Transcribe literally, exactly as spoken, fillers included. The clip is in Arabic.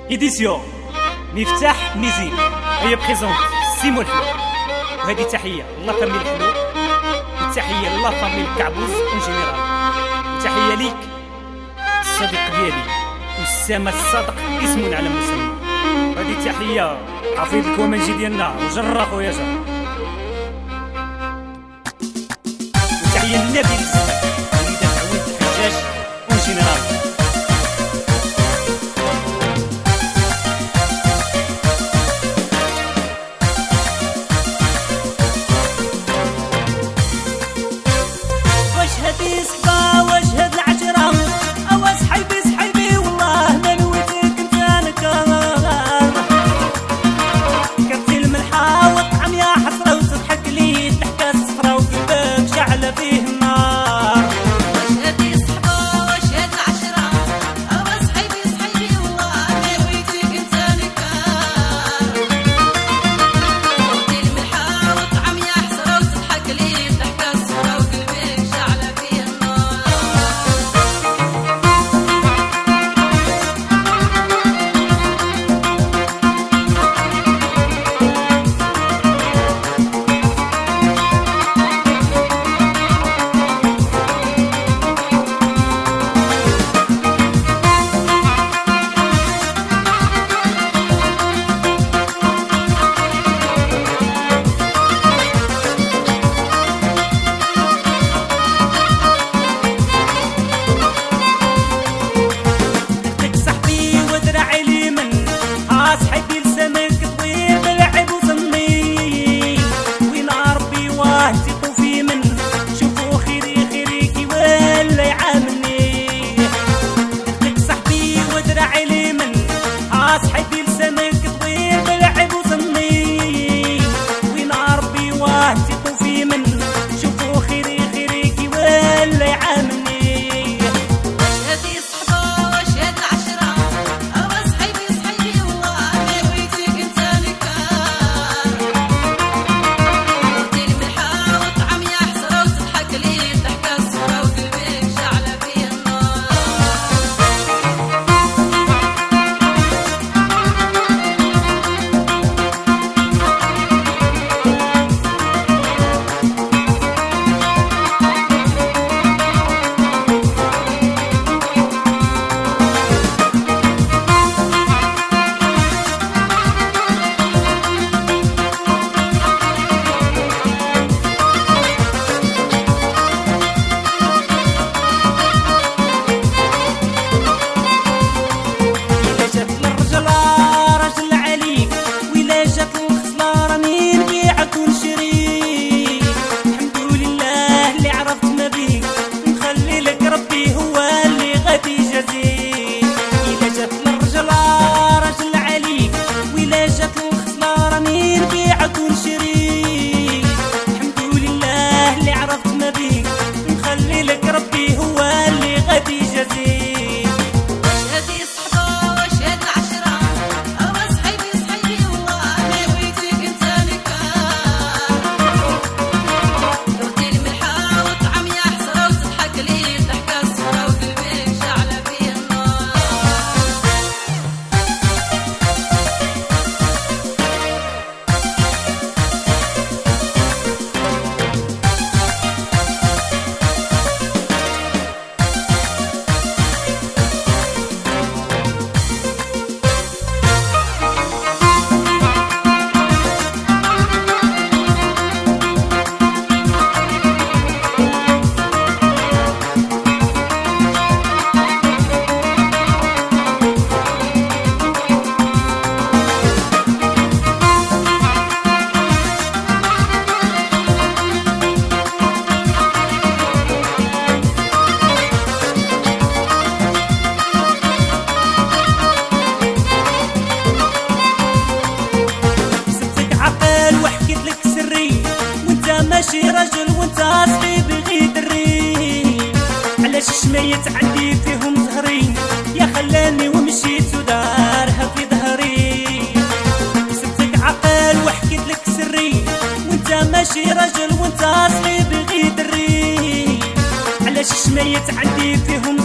إديسيون مفتاح ميزين هي بريزونت سيمو الحلو. وهذه تحية الله فامي الحلو، وتحية الله فامي الكعبوز اون جينيرال، وتحية ليك الصديق ديالي والسامة الصادق اسم على مسمى. هذه تحية حفيظ الكومنجي ديالنا وجر خويا جر، وتحية للنبيل وليدة عويد الحجاج اون جينيرال. هدي صحبة وجهد العشرة أوا صحيبي صحيبي والله ما نويتك انت نكار، كرتي الملحة والطعم يا حسرة وتضحك لي الضحكة الصفرا وقلبك شعلة فيه النار. وجهدي صحبة وجهد العشرة أوا صحيبي صحيبي والله ما نويتك انت نكار، كرتي الملحة والطعم يا حسرة وتضحك لي الضحكة الصفرا وقلبك شعلة فيه النار. صحيبي لسانك طويل بالعب وصني وين ربي واه تيقوا في من شوفوا خيري خيريكي ولا يعاملني. وجهدي صحبة وجهد العشرة أوا صحيبي صحيبي والله ما نويتك انت نكار، كرتي الملحة والطعم يا حسرة وتضحك لي الضحكة الصفرا وقلبك شعلة فيه النار. ماشي رجل وانت صغير غير دري، علاش شميت عندي فيهم زهري يا خلاني ومشيت ودارها في ظهري. سبتك عقل وحكيت لك سري وانت ماشي رجل وانت صغير غير دري، علاش شميت عندي فيهم